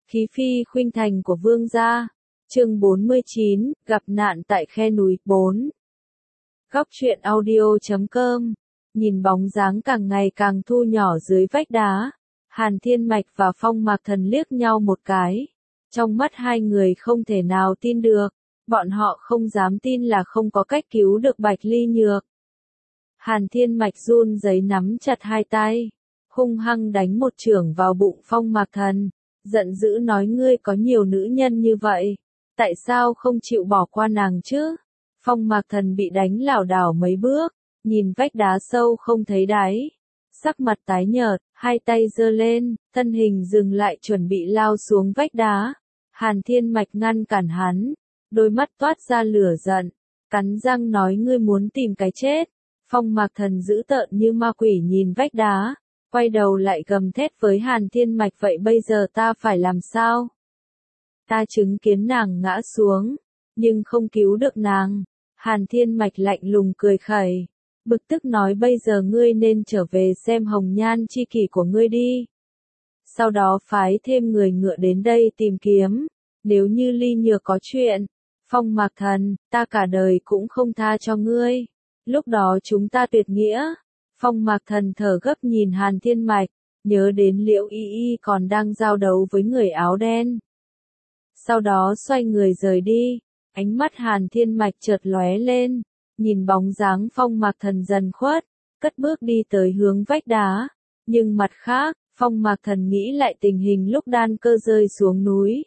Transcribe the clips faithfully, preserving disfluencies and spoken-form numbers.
Khí phi khuynh thành của vương gia. Chương bốn mươi chín, gặp nạn tại khe núi. bốn. Góc truyện audio chấm com. Nhìn bóng dáng càng ngày càng thu nhỏ dưới vách đá, Hàn Thiên Mạch và Phong Mạc Thần liếc nhau một cái. Trong mắt hai người không thể nào tin được, bọn họ không dám tin là không có cách cứu được Bạch Ly Nhược. Hàn Thiên Mạch run rẩy nắm chặt hai tay, hung hăng đánh một chưởng vào bụng Phong Mạc Thần, giận dữ nói: ngươi có nhiều nữ nhân như vậy, tại sao không chịu bỏ qua nàng chứ? Phong Mạc Thần bị đánh lảo đảo mấy bước, nhìn vách đá sâu không thấy đáy, sắc mặt tái nhợt, hai tay giơ lên, thân hình dừng lại chuẩn bị lao xuống vách đá. Hàn Thiên Mạch ngăn cản hắn, đôi mắt toát ra lửa giận, cắn răng nói: ngươi muốn tìm cái chết. Phong Mạc Thần dữ tợn như ma quỷ nhìn vách đá, quay đầu lại gầm thét với Hàn Thiên Mạch: vậy bây giờ ta phải làm sao? Ta chứng kiến nàng ngã xuống, nhưng không cứu được nàng. Hàn Thiên Mạch lạnh lùng cười khẩy, bực tức nói: bây giờ ngươi nên trở về xem hồng nhan chi kỷ của ngươi đi. Sau đó phái thêm người ngựa đến đây tìm kiếm, nếu như Ly Nhược có chuyện, Phong Mạc Thần, ta cả đời cũng không tha cho ngươi. Lúc đó chúng ta tuyệt nghĩa. Phong Mạc Thần thở gấp nhìn Hàn Thiên Mạch, nhớ đến Liễu Y Y còn đang giao đấu với người áo đen. Sau đó xoay người rời đi, ánh mắt Hàn Thiên Mạch chợt lóe lên, nhìn bóng dáng Phong Mạc Thần dần khuất, cất bước đi tới hướng vách đá. Nhưng mặt khác, Phong Mạc Thần nghĩ lại tình hình lúc đan cơ rơi xuống núi.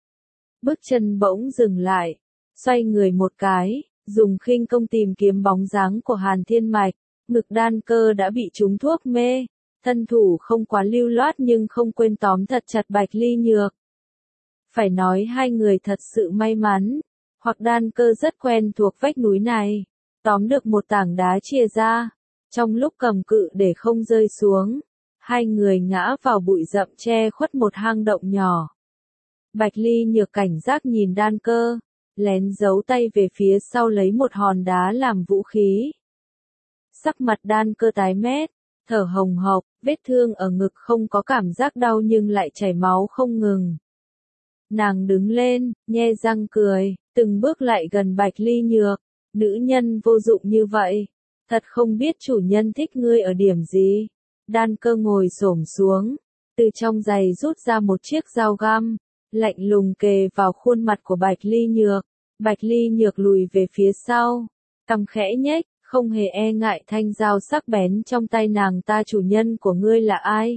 Bước chân bỗng dừng lại, xoay người một cái, dùng khinh công tìm kiếm bóng dáng của Hàn Thiên Mạch. Ngực đan cơ đã bị trúng thuốc mê, thân thủ không quá lưu loát nhưng không quên tóm thật chặt Bạch Ly Nhược. Phải nói hai người thật sự may mắn, hoặc đan cơ rất quen thuộc vách núi này, tóm được một tảng đá chia ra, trong lúc cầm cự để không rơi xuống, hai người ngã vào bụi rậm che khuất một hang động nhỏ. Bạch Ly Nhược cảnh giác nhìn đan cơ, lén giấu tay về phía sau lấy một hòn đá làm vũ khí. Sắc mặt đan cơ tái mét, thở hồng hộc, vết thương ở ngực không có cảm giác đau nhưng lại chảy máu không ngừng. Nàng đứng lên, nhe răng cười, từng bước lại gần Bạch Ly Nhược. Nữ nhân vô dụng như vậy, thật không biết chủ nhân thích ngươi ở điểm gì. Đan cơ ngồi xổm xuống, từ trong giày rút ra một chiếc dao găm, lạnh lùng kề vào khuôn mặt của Bạch Ly Nhược. Bạch Ly Nhược lùi về phía sau, cằm khẽ nhếch, không hề e ngại thanh dao sắc bén trong tay nàng. Ta chủ nhân của ngươi là ai?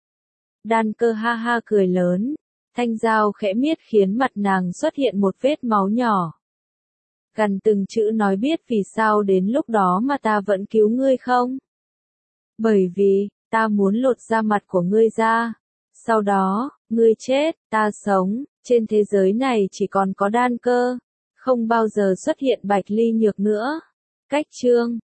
Đan cơ ha ha cười lớn, thanh dao khẽ miết khiến mặt nàng xuất hiện một vết máu nhỏ. Gần từng chữ nói: biết vì sao đến lúc đó mà ta vẫn cứu ngươi không? Bởi vì, ta muốn lột da mặt của ngươi ra. Sau đó, ngươi chết, ta sống, trên thế giới này chỉ còn có đan cơ. Không bao giờ xuất hiện Bạch Ly Nhược nữa. Cách chương